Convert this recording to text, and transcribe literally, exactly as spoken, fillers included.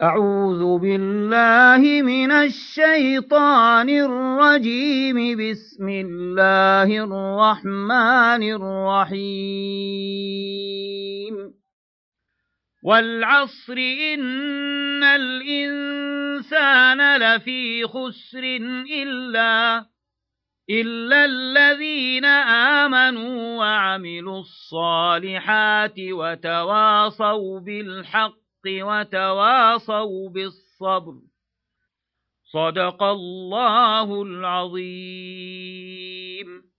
أعوذ بالله من الشيطان الرجيم. بسم الله الرحمن الرحيم. والعصر إن الإنسان لفي خسر إلا إلا الذين آمنوا وعملوا الصالحات وتواصوا بالحق وتواصوا بالصبر. صدق الله العظيم.